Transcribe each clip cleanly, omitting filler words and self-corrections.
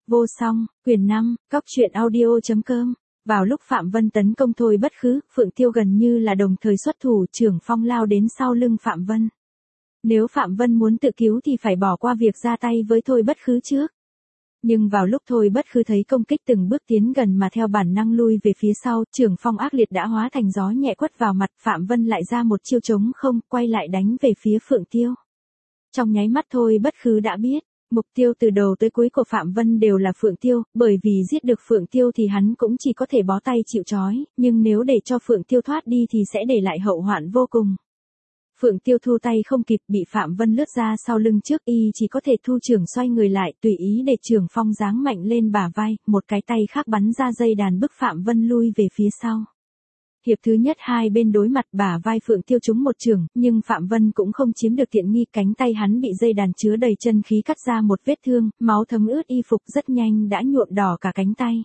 Vô song, quyển 5, Cóc truyện audio.com. Vào lúc Phạm Vân tấn công Thôi Bất Khứ, Phượng Tiêu gần như là đồng thời xuất thủ, Trưởng Phong lao đến sau lưng Phạm Vân. Nếu Phạm Vân muốn tự cứu thì phải bỏ qua việc ra tay với Thôi Bất Khứ trước. Nhưng vào lúc Thôi Bất Khứ thấy công kích từng bước tiến gần mà theo bản năng lui về phía sau, Trưởng Phong ác liệt đã hóa thành gió nhẹ quất vào mặt, Phạm Vân lại ra một chiêu trống không, quay lại đánh về phía Phượng Tiêu. Trong nháy mắt Thôi Bất Khứ đã biết, mục tiêu từ đầu tới cuối của Phạm Vân đều là Phượng Tiêu, bởi vì giết được Phượng Tiêu thì hắn cũng chỉ có thể bó tay chịu trói, nhưng nếu để cho Phượng Tiêu thoát đi thì sẽ để lại hậu hoạn vô cùng. Phượng Tiêu thu tay không kịp, bị Phạm Vân lướt ra sau lưng trước, y chỉ có thể thu trưởng xoay người lại, tùy ý để Trưởng Phong giáng mạnh lên bả vai, một cái tay khác bắn ra dây đàn bức Phạm Vân lui về phía sau. Hiệp thứ nhất hai bên đối mặt, bả vai Phượng Tiêu trúng một chưởng, nhưng Phạm Vân cũng không chiếm được tiện nghi, cánh tay hắn bị dây đàn chứa đầy chân khí cắt ra một vết thương, máu thấm ướt y phục, rất nhanh đã nhuộm đỏ cả cánh tay.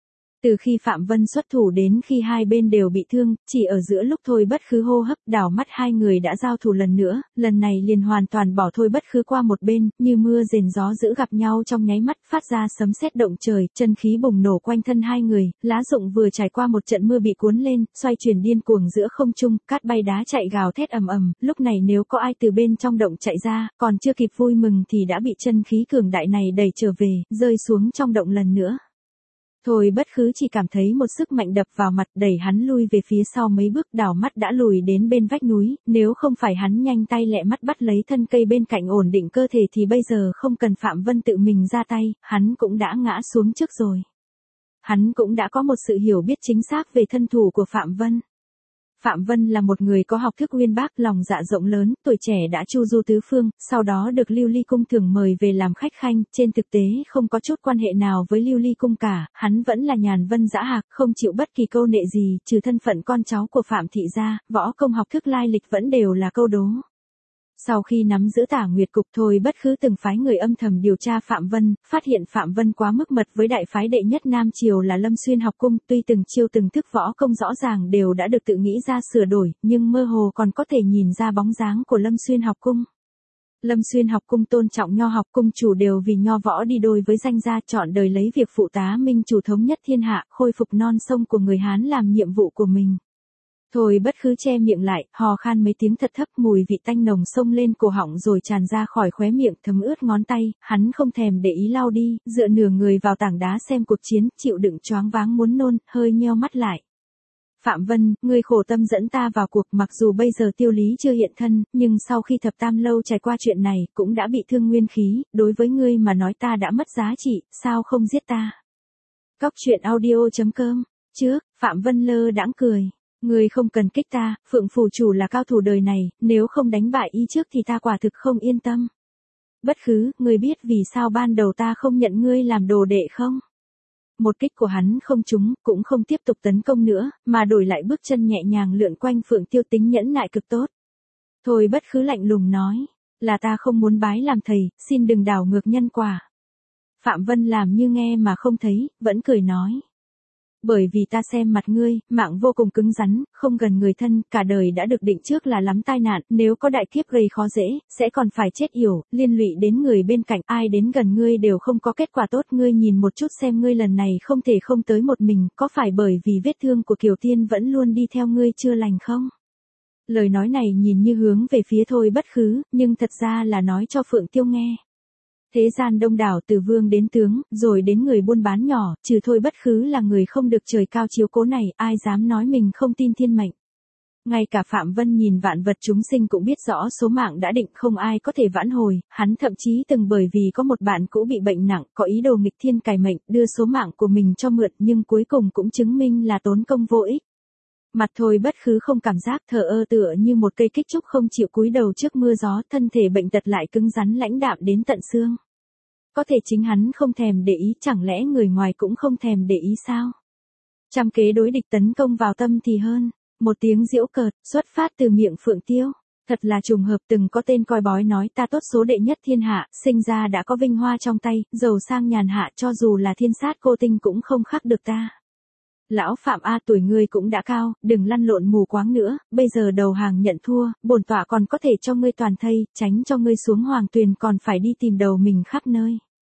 Từ khi Phạm Vân xuất thủ đến khi hai bên đều bị thương, chỉ ở giữa lúc Thôi Bất Khứ hô hấp đảo mắt hai người đã giao thủ lần nữa, lần này liền hoàn toàn bỏ Thôi Bất Khứ qua một bên, như mưa rền gió dữ gặp nhau trong nháy mắt, phát ra sấm sét động trời, chân khí bùng nổ quanh thân hai người, lá rụng vừa trải qua một trận mưa bị cuốn lên, xoay chuyển điên cuồng giữa không trung, cát bay đá chạy gào thét ầm ầm, lúc này nếu có ai từ bên trong động chạy ra, còn chưa kịp vui mừng thì đã bị chân khí cường đại này đẩy trở về, rơi xuống trong động lần nữa. Thôi Bất Khứ chỉ cảm thấy một sức mạnh đập vào mặt, đẩy hắn lui về phía sau mấy bước, đảo mắt đã lùi đến bên vách núi, nếu không phải hắn nhanh tay lẹ mắt bắt lấy thân cây bên cạnh ổn định cơ thể thì bây giờ không cần Phạm Vân tự mình ra tay, hắn cũng đã ngã xuống trước rồi. Hắn cũng đã có một sự hiểu biết chính xác về thân thủ của Phạm Vân. Phạm Vân là một người có học thức uyên bác, lòng dạ rộng lớn, tuổi trẻ đã chu du tứ phương, sau đó được Lưu Ly Cung thường mời về làm khách khanh, trên thực tế không có chút quan hệ nào với Lưu Ly Cung cả, hắn vẫn là nhàn vân dã hạc, không chịu bất kỳ câu nệ gì, trừ thân phận con cháu của Phạm thị gia, võ công học thức lai lịch vẫn đều là câu đố. Sau khi nắm giữ Tả Nguyệt Cục, Thôi Bất Khứ từng phái người âm thầm điều tra Phạm Vân, phát hiện Phạm Vân quá mức mật với đại phái đệ nhất Nam Triều là Lâm Xuyên học cung, tuy từng chiêu từng thức võ công rõ ràng đều đã được tự nghĩ ra sửa đổi, nhưng mơ hồ còn có thể nhìn ra bóng dáng của Lâm Xuyên học cung. Lâm Xuyên học cung tôn trọng nho học, cung chủ đều vì nho võ đi đôi với danh gia, chọn đời lấy việc phụ tá minh chủ thống nhất thiên hạ, khôi phục non sông của người Hán làm nhiệm vụ của mình. Thôi Bất Khứ che miệng lại, hò khan mấy tiếng thật thấp, mùi vị tanh nồng xông lên cổ họng rồi tràn ra khỏi khóe miệng, thấm ướt ngón tay, hắn không thèm để ý lau đi, dựa nửa người vào tảng đá xem cuộc chiến, chịu đựng choáng váng muốn nôn, hơi nheo mắt lại. Phạm Vân, ngươi khổ tâm dẫn ta vào cuộc, mặc dù bây giờ Tiêu Lý chưa hiện thân, nhưng sau khi Thập Tam Lâu trải qua chuyện này, cũng đã bị thương nguyên khí, đối với ngươi mà nói ta đã mất giá trị, sao không giết ta? Cóc truyện audio.com. Trước, Phạm Vân lơ đãng cười. Ngươi không cần kích ta, Phượng phủ chủ là cao thủ đời này, nếu không đánh bại y trước thì ta quả thực không yên tâm. Bất Khứ, ngươi biết vì sao ban đầu ta không nhận ngươi làm đồ đệ không? Một kích của hắn không trúng, cũng không tiếp tục tấn công nữa, mà đổi lại bước chân nhẹ nhàng lượn quanh Phượng Tiêu, tính nhẫn nại cực tốt. Thôi Bất Khứ lạnh lùng nói, là ta không muốn bái làm thầy, xin đừng đảo ngược nhân quả. Phạm Vân làm như nghe mà không thấy, vẫn cười nói. Bởi vì ta xem mặt ngươi, mạng vô cùng cứng rắn, không gần người thân, cả đời đã được định trước là lắm tai nạn, nếu có đại kiếp gây khó dễ, sẽ còn phải chết yểu, liên lụy đến người bên cạnh, ai đến gần ngươi đều không có kết quả tốt, ngươi nhìn một chút xem ngươi lần này không thể không tới một mình, có phải bởi vì vết thương của Kiều Tiên vẫn luôn đi theo ngươi chưa lành không? Lời nói này nhìn như hướng về phía Thôi Bất Khứ, nhưng thật ra là nói cho Phượng Tiêu nghe. Thế gian đông đảo, từ vương đến tướng, rồi đến người buôn bán nhỏ, trừ Thôi Bất Khứ là người không được trời cao chiếu cố này, ai dám nói mình không tin thiên mệnh. Ngay cả Phạm Vân nhìn vạn vật chúng sinh cũng biết rõ số mạng đã định, không ai có thể vãn hồi, hắn thậm chí từng bởi vì có một bạn cũ bị bệnh nặng, có ý đồ nghịch thiên cải mệnh, đưa số mạng của mình cho mượn, nhưng cuối cùng cũng chứng minh là tốn công vô ích. Mặt Thôi Bất Khứ không cảm giác, thờ ơ tựa như một cây kích trúc không chịu cúi đầu trước mưa gió, thân thể bệnh tật lại cứng rắn lãnh đạm đến tận xương. Có thể chính hắn không thèm để ý, chẳng lẽ người ngoài cũng không thèm để ý sao? Trăm kế đối địch tấn công vào tâm thì hơn. Một tiếng giễu cợt, xuất phát từ miệng Phượng Tiêu. Thật là trùng hợp, từng có tên coi bói nói ta tốt số đệ nhất thiên hạ, sinh ra đã có vinh hoa trong tay, giàu sang nhàn hạ, cho dù là thiên sát cô tinh cũng không khắc được ta. Lão Phạm A, tuổi ngươi cũng đã cao, đừng lăn lộn mù quáng nữa, bây giờ đầu hàng nhận thua, bổn tọa còn có thể cho ngươi toàn thây, tránh cho ngươi xuống hoàng tuyền còn phải đi tìm đầu mình khắp nơi.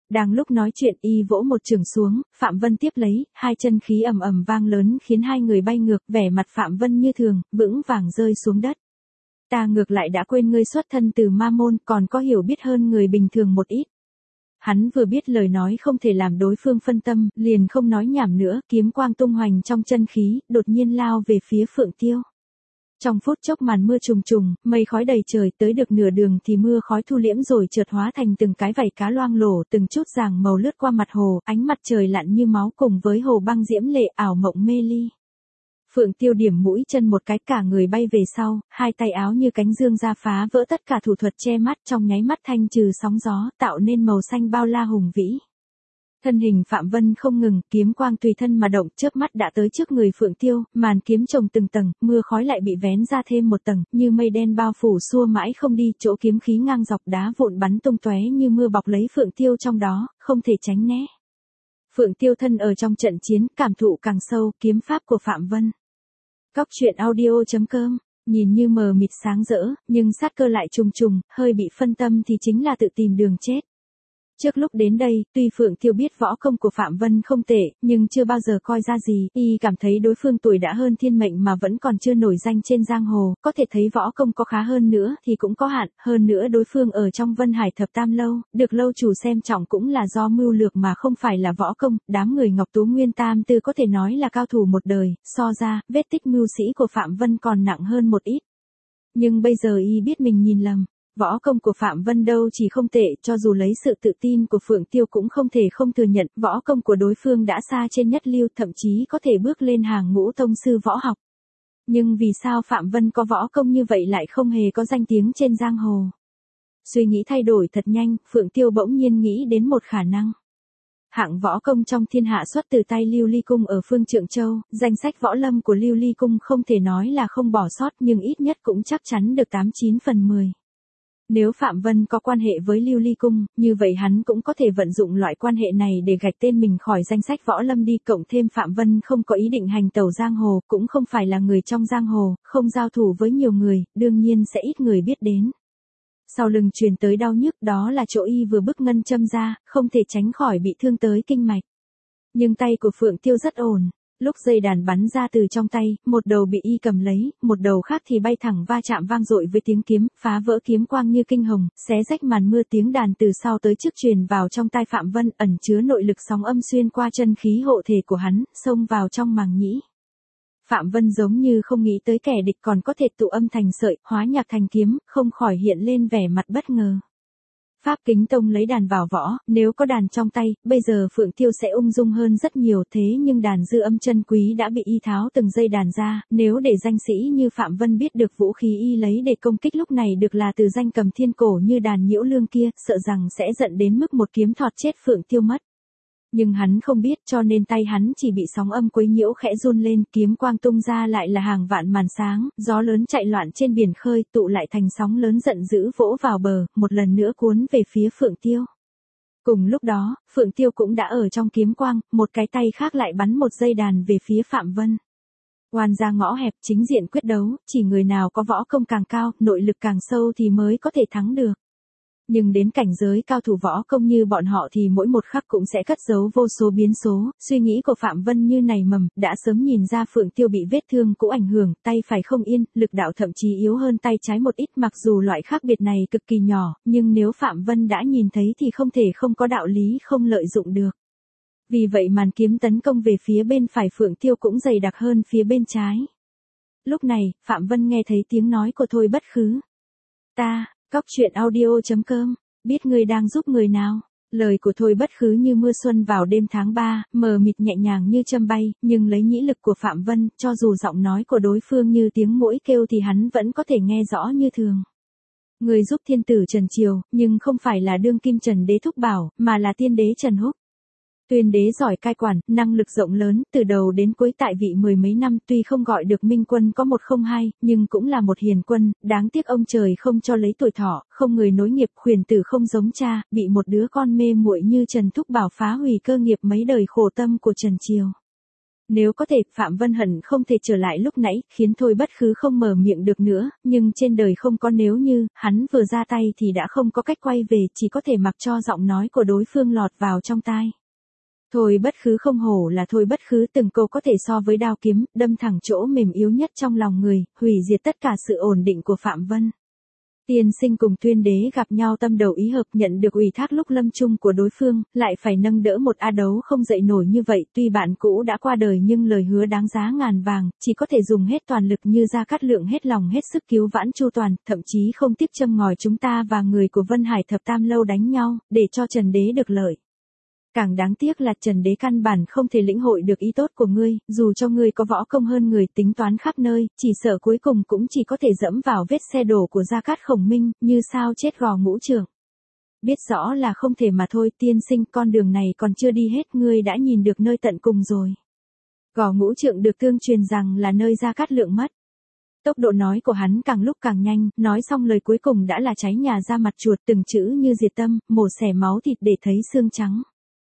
Đang lúc nói chuyện y vỗ một chưởng xuống, Phạm Vân tiếp lấy, hai chân khí ầm ầm vang lớn khiến hai người bay ngược, vẻ mặt Phạm Vân như thường, vững vàng rơi xuống đất. Ta ngược lại đã quên ngươi xuất thân từ ma môn, còn có hiểu biết hơn người bình thường một ít. Hắn vừa biết lời nói không thể làm đối phương phân tâm, liền không nói nhảm nữa, kiếm quang tung hoành trong chân khí, đột nhiên lao về phía Phượng Tiêu. Trong phút chốc màn mưa trùng trùng, mây khói đầy trời, tới được nửa đường thì mưa khói thu liễm rồi chợt hóa thành từng cái vảy cá loang lổ, từng chút vàng màu lướt qua mặt hồ, ánh mặt trời lặn như máu cùng với hồ băng diễm lệ ảo mộng mê ly. Phượng Tiêu điểm mũi chân một cái, cả người bay về sau, hai tay áo như cánh dương ra phá vỡ tất cả thủ thuật che mắt, trong nháy mắt thanh trừ sóng gió, tạo nên màu xanh bao la hùng vĩ. Thân hình Phạm Vân không ngừng, kiếm quang tùy thân mà động, chớp mắt đã tới trước người Phượng Tiêu, màn kiếm chồng từng tầng, mưa khói lại bị vén ra thêm một tầng, như mây đen bao phủ xua mãi không đi, chỗ kiếm khí ngang dọc đá vụn bắn tung tóe như mưa bọc lấy Phượng Tiêu trong đó, không thể tránh né. Phượng Tiêu thân ở trong trận chiến, cảm thụ càng sâu, kiếm pháp của Phạm Vân. Cóc truyện audio.com, nhìn như mờ mịt sáng rỡ, nhưng sát cơ lại trùng trùng, hơi bị phân tâm thì chính là tự tìm đường chết. Trước lúc đến đây, tuy Phượng Tiêu biết võ công của Phạm Vân không tệ, nhưng chưa bao giờ coi ra gì, y cảm thấy đối phương tuổi đã hơn thiên mệnh mà vẫn còn chưa nổi danh trên giang hồ, có thể thấy võ công có khá hơn nữa thì cũng có hạn, hơn nữa đối phương ở trong Vân Hải Thập Tam Lâu, được lâu chủ xem trọng cũng là do mưu lược mà không phải là võ công, đám người Ngọc Tú Nguyên Tam Tư có thể nói là cao thủ một đời, so ra, vết tích mưu sĩ của Phạm Vân còn nặng hơn một ít. Nhưng bây giờ y biết mình nhìn lầm. Võ công của Phạm Vân đâu chỉ không tệ, cho dù lấy sự tự tin của Phượng Tiêu cũng không thể không thừa nhận, võ công của đối phương đã xa trên nhất lưu, thậm chí có thể bước lên hàng ngũ tông sư võ học. Nhưng vì sao Phạm Vân có võ công như vậy lại không hề có danh tiếng trên giang hồ? Suy nghĩ thay đổi thật nhanh, Phượng Tiêu bỗng nhiên nghĩ đến một khả năng. Hạng võ công trong thiên hạ xuất từ tay Lưu Ly Cung ở phương Trượng Châu, danh sách võ lâm của Lưu Ly Cung không thể nói là không bỏ sót nhưng ít nhất cũng chắc chắn được 89 phần 10. Nếu Phạm Vân có quan hệ với Lưu Ly Cung, như vậy hắn cũng có thể vận dụng loại quan hệ này để gạch tên mình khỏi danh sách võ lâm đi, cộng thêm Phạm Vân không có ý định hành tẩu giang hồ, cũng không phải là người trong giang hồ, không giao thủ với nhiều người, đương nhiên sẽ ít người biết đến. Sau lưng truyền tới đau nhức, đó là chỗ y vừa bức ngân châm ra, không thể tránh khỏi bị thương tới kinh mạch. Nhưng tay của Phượng Tiêu rất ổn. Lúc dây đàn bắn ra từ trong tay, một đầu bị y cầm lấy, một đầu khác thì bay thẳng va chạm vang dội với tiếng kiếm, phá vỡ kiếm quang như kinh hồng, xé rách màn mưa, tiếng đàn từ sau tới trước truyền vào trong tai Phạm Vân, ẩn chứa nội lực sóng âm xuyên qua chân khí hộ thể của hắn, xông vào trong màng nhĩ. Phạm Vân giống như không nghĩ tới kẻ địch còn có thể tụ âm thành sợi, hóa nhạc thành kiếm, không khỏi hiện lên vẻ mặt bất ngờ. Pháp Kính Tông lấy đàn vào võ, nếu có đàn trong tay, bây giờ Phượng Tiêu sẽ ung dung hơn rất nhiều, thế nhưng đàn dư âm chân quý đã bị y tháo từng dây đàn ra, nếu để danh sĩ như Phạm Vân biết được vũ khí y lấy để công kích lúc này được là từ danh cầm thiên cổ như đàn Nhiễu Lương kia, sợ rằng sẽ giận đến mức một kiếm thọt chết Phượng Tiêu mất. Nhưng hắn không biết, cho nên tay hắn chỉ bị sóng âm quấy nhiễu khẽ run lên, kiếm quang tung ra lại là hàng vạn màn sáng, gió lớn chạy loạn trên biển khơi, tụ lại thành sóng lớn giận dữ vỗ vào bờ, một lần nữa cuốn về phía Phượng Tiêu. Cùng lúc đó, Phượng Tiêu cũng đã ở trong kiếm quang, một cái tay khác lại bắn một dây đàn về phía Phạm Vân. Oan ra ngõ hẹp, chính diện quyết đấu, chỉ người nào có võ công càng cao, nội lực càng sâu thì mới có thể thắng được. Nhưng đến cảnh giới cao thủ võ công như bọn họ thì mỗi một khắc cũng sẽ cất giấu vô số biến số, suy nghĩ của Phạm Vân như nảy mầm, đã sớm nhìn ra Phượng Tiêu bị vết thương cũ ảnh hưởng, tay phải không yên, lực đạo thậm chí yếu hơn tay trái một ít, mặc dù loại khác biệt này cực kỳ nhỏ, nhưng nếu Phạm Vân đã nhìn thấy thì không thể không có đạo lý không lợi dụng được. Vì vậy màn kiếm tấn công về phía bên phải Phượng Tiêu cũng dày đặc hơn phía bên trái. Lúc này, Phạm Vân nghe thấy tiếng nói của Thôi Bất Khứ. Ta, Cóc truyện audio.com, biết người đang giúp người nào. Lời của Thôi Bất Khứ như mưa xuân vào đêm tháng 3, mờ mịt nhẹ nhàng như châm bay, nhưng lấy nhĩ lực của Phạm Vân, cho dù giọng nói của đối phương như tiếng muỗi kêu thì hắn vẫn có thể nghe rõ như thường. Người giúp thiên tử Trần Triều, nhưng không phải là đương kim Trần Đế Thúc Bảo, mà là tiên đế Trần Húc. Tuyên đế giỏi cai quản, năng lực rộng lớn, từ đầu đến cuối tại vị mười mấy năm, tuy không gọi được minh quân có 102, nhưng cũng là một hiền quân, đáng tiếc ông trời không cho lấy tuổi thọ, không người nối nghiệp, khuyển tử không giống cha, bị một đứa con mê muội như Trần Thúc Bảo phá hủy cơ nghiệp mấy đời khổ tâm của Trần Triều. Nếu có thể, Phạm Vân hận không thể trở lại lúc nãy, khiến Thôi Bất Khứ không mở miệng được nữa, nhưng trên đời không có nếu như, hắn vừa ra tay thì đã không có cách quay về, chỉ có thể mặc cho giọng nói của đối phương lọt vào trong tai. Thôi Bất Khứ không hổ là Thôi Bất Khứ, từng câu có thể so với đao kiếm, đâm thẳng chỗ mềm yếu nhất trong lòng người, hủy diệt tất cả sự ổn định của Phạm Vân. Tiên sinh cùng Tuyên Đế gặp nhau tâm đầu ý hợp, nhận được ủy thác lúc lâm chung của đối phương, lại phải nâng đỡ một A Đấu không dậy nổi như vậy, tuy bạn cũ đã qua đời nhưng lời hứa đáng giá ngàn vàng, chỉ có thể dùng hết toàn lực như Gia Cát Lượng hết lòng hết sức cứu vãn chu toàn, thậm chí không tiếc châm ngòi chúng ta và người của Vân Hải Thập Tam Lâu đánh nhau, để cho Trần Đế được lợi. Càng đáng tiếc là Trần Đế căn bản không thể lĩnh hội được ý tốt của ngươi, dù cho ngươi có võ công hơn người, tính toán khắp nơi, chỉ sợ cuối cùng cũng chỉ có thể dẫm vào vết xe đổ của Gia Cát Khổng Minh, như sao chết gò ngũ trưởng. Biết rõ là không thể mà thôi, tiên sinh, con đường này còn chưa đi hết, ngươi đã nhìn được nơi tận cùng rồi. Gò ngũ trượng được tương truyền rằng là nơi Gia Cát Lượng mất. Tốc độ nói của hắn càng lúc càng nhanh, nói xong lời cuối cùng đã là cháy nhà ra mặt chuột, từng chữ như diệt tâm, mổ xẻ máu thịt để thấy xương trắng.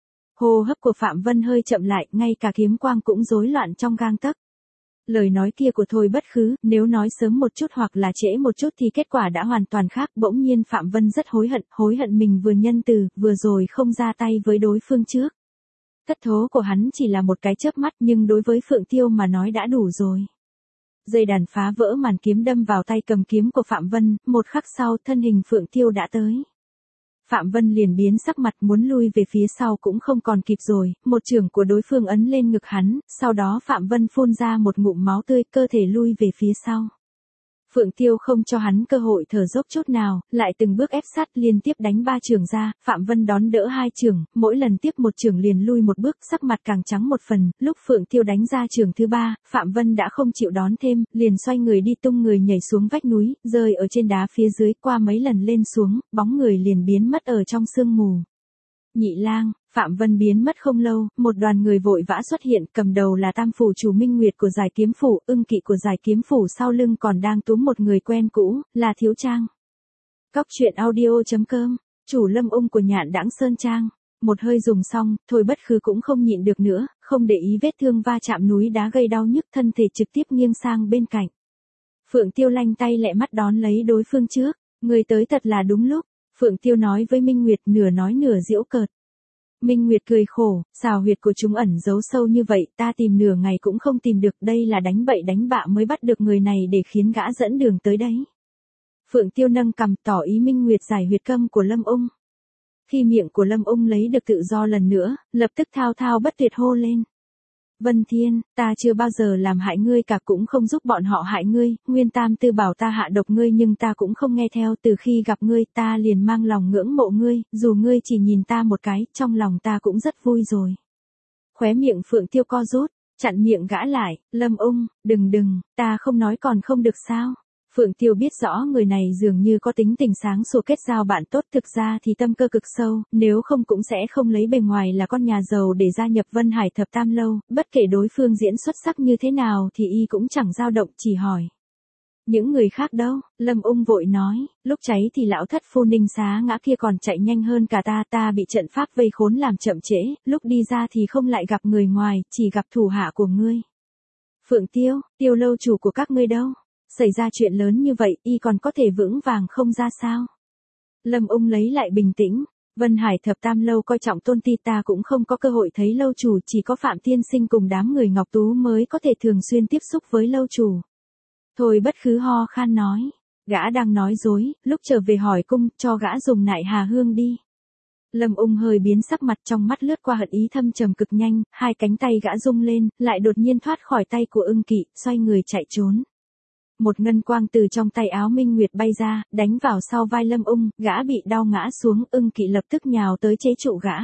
Hô hấp của Phạm Vân hơi chậm lại, ngay cả kiếm quang cũng rối loạn trong gang tấc. Lời nói kia của Thôi Bất Khứ, nếu nói sớm một chút hoặc là trễ một chút thì kết quả đã hoàn toàn khác. Bỗng nhiên Phạm Vân rất hối hận mình vừa nhân từ, vừa rồi không ra tay với đối phương trước. Thất thố của hắn chỉ là một cái chớp mắt, nhưng đối với Phượng Tiêu mà nói đã đủ rồi. Dây đàn phá vỡ màn kiếm đâm vào tay cầm kiếm của Phạm Vân, một khắc sau thân hình Phượng Tiêu đã tới. Phạm Vân liền biến sắc mặt, muốn lui về phía sau cũng không còn kịp rồi, một chưởng của đối phương ấn lên ngực hắn, sau đó Phạm Vân phun ra một ngụm máu tươi, cơ thể lui về phía sau. Phượng Tiêu không cho hắn cơ hội thở dốc chút nào, lại từng bước ép sát, liên tiếp đánh 3 chưởng ra, Phạm Vân đón đỡ 2 chưởng, mỗi lần tiếp một chưởng liền lui một bước, sắc mặt càng trắng một phần, lúc Phượng Tiêu đánh ra chưởng thứ 3, Phạm Vân đã không chịu đón thêm, liền xoay người đi tung người nhảy xuống vách núi, rơi ở trên đá phía dưới, qua mấy lần lên xuống, bóng người liền biến mất ở trong sương mù. Nhị lang, Phạm Vân biến mất không lâu, một đoàn người vội vã xuất hiện, cầm đầu là Tam phủ chủ Minh Nguyệt của Giải Kiếm phủ, Ưng Kỵ của Giải Kiếm phủ, sau lưng còn đang túm một người quen cũ, là Thiếu Trang. Cóc truyện audio.com, chủ Lâm Ung của Nhạn Đãng Sơn Trang. Một hơi dùng xong, Thôi Bất Khứ cũng không nhịn được nữa, không để ý vết thương va chạm núi đá gây đau nhức, thân thể trực tiếp nghiêng sang bên cạnh. Phượng Tiêu lanh tay lẹ mắt đón lấy đối phương trước, người tới thật là đúng lúc. Phượng Tiêu nói với Minh Nguyệt, nửa nói nửa giễu cợt. Minh Nguyệt cười khổ, xào huyệt của chúng ẩn giấu sâu như vậy, ta tìm nửa ngày cũng không tìm được, đây là đánh bậy đánh bạ mới bắt được người này để khiến gã dẫn đường tới đấy. Phượng Tiêu nâng cằm tỏ ý Minh Nguyệt giải huyệt câm của Lâm Ung. Khi miệng của Lâm Ung lấy được tự do lần nữa, lập tức thao thao bất tuyệt hô lên. Vân Thiên, ta chưa bao giờ làm hại ngươi cả, cũng không giúp bọn họ hại ngươi, Nguyên Tam Tư bảo ta hạ độc ngươi nhưng ta cũng không nghe theo, từ khi gặp ngươi ta liền mang lòng ngưỡng mộ ngươi, dù ngươi chỉ nhìn ta một cái, trong lòng ta cũng rất vui rồi. Khóe miệng Phượng Tiêu co rút, chặn miệng gã lại, Lâm Ung, đừng, ta không nói còn không được sao. Phượng Tiêu biết rõ người này dường như có tính tình sáng sủa, kết giao bạn tốt, thực ra thì tâm cơ cực sâu, nếu không cũng sẽ không lấy bề ngoài là con nhà giàu để gia nhập Vân Hải Thập Tam Lâu, bất kể đối phương diễn xuất sắc như thế nào thì y cũng chẳng dao động, chỉ hỏi. Những người khác đâu? Lâm Ung vội nói, lúc cháy thì lão thất phu Ninh Xá Ngã kia còn chạy nhanh hơn cả ta bị trận pháp vây khốn làm chậm trễ, lúc đi ra thì không lại gặp người ngoài, chỉ gặp thủ hạ của ngươi. Phượng Tiêu, Tiêu lâu chủ của các ngươi đâu? Xảy ra chuyện lớn như vậy, y còn có thể vững vàng không ra sao? Lâm Ung lấy lại bình tĩnh, Vân Hải Thập Tam Lâu coi trọng tôn ti, ta cũng không có cơ hội thấy lâu chủ, chỉ có Phạm Tiên Sinh cùng đám người Ngọc Tú mới có thể thường xuyên tiếp xúc với lâu chủ. Thôi Bất Khứ ho khan nói, gã đang nói dối, lúc trở về hỏi cung, cho gã dùng nại hà hương đi. Lâm Ung hơi biến sắc mặt, trong mắt lướt qua hận ý thâm trầm cực nhanh, hai cánh tay gã rung lên, lại đột nhiên thoát khỏi tay của Ưng Kỵ, xoay người chạy trốn. Một ngân quang từ trong tay áo Minh Nguyệt bay ra, đánh vào sau vai Lâm Ung, gã bị đau ngã xuống, Ưng Kỵ lập tức nhào tới chế trụ gã.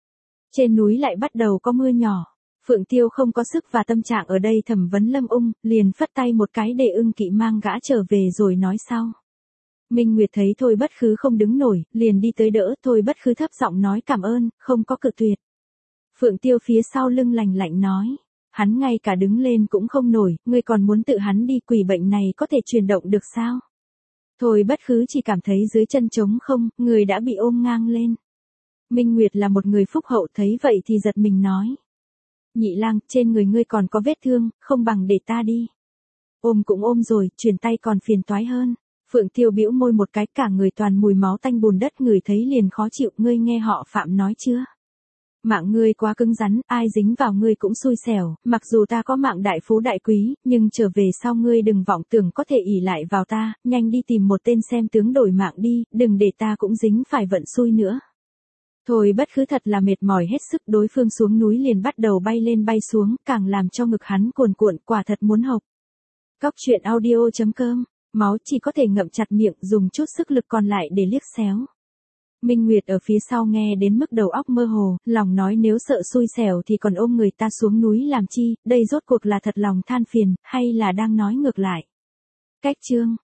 Trên núi lại bắt đầu có mưa nhỏ. Phượng Tiêu không có sức và tâm trạng ở đây thẩm vấn Lâm Ung, liền phất tay một cái để Ưng Kỵ mang gã trở về rồi nói sau. Minh Nguyệt thấy Thôi Bất Khứ không đứng nổi, liền đi tới đỡ, Thôi Bất Khứ thấp giọng nói cảm ơn, không có cự tuyệt. Phượng Tiêu phía sau lưng lạnh lạnh nói. Hắn ngay cả đứng lên cũng không nổi, ngươi còn muốn tự hắn đi, quỷ bệnh này có thể chuyển động được sao? Thôi Bất Khứ chỉ cảm thấy dưới chân trống không, người đã bị ôm ngang lên. Minh Nguyệt là một người phúc hậu, thấy vậy thì giật mình nói. Nhị lang, trên người ngươi còn có vết thương, không bằng để ta đi. Ôm cũng ôm rồi, truyền tay còn phiền toái hơn. Phượng Tiêu bĩu môi một cái, cả người toàn mùi máu tanh bùn đất, ngửi thấy liền khó chịu. Ngươi nghe họ Phạm nói chưa? Mạng ngươi quá cứng rắn, ai dính vào ngươi cũng xui xẻo, mặc dù ta có mạng đại phú đại quý, nhưng trở về sau ngươi đừng vọng tưởng có thể ỷ lại vào ta, nhanh đi tìm một tên xem tướng đổi mạng đi, đừng để ta cũng dính phải vận xui nữa. Thôi Bất Khứ thật là mệt mỏi hết sức, đối phương xuống núi liền bắt đầu bay lên bay xuống, càng làm cho ngực hắn cuồn cuộn, quả thật muốn hộc. Cóc truyện audio.com, máu chỉ có thể ngậm chặt miệng, dùng chút sức lực còn lại để liếc xéo. Minh Nguyệt ở phía sau nghe đến mức đầu óc mơ hồ, lòng nói nếu sợ xui xẻo thì còn ôm người ta xuống núi làm chi, đây rốt cuộc là thật lòng than phiền, hay là đang nói ngược lại. Cách chương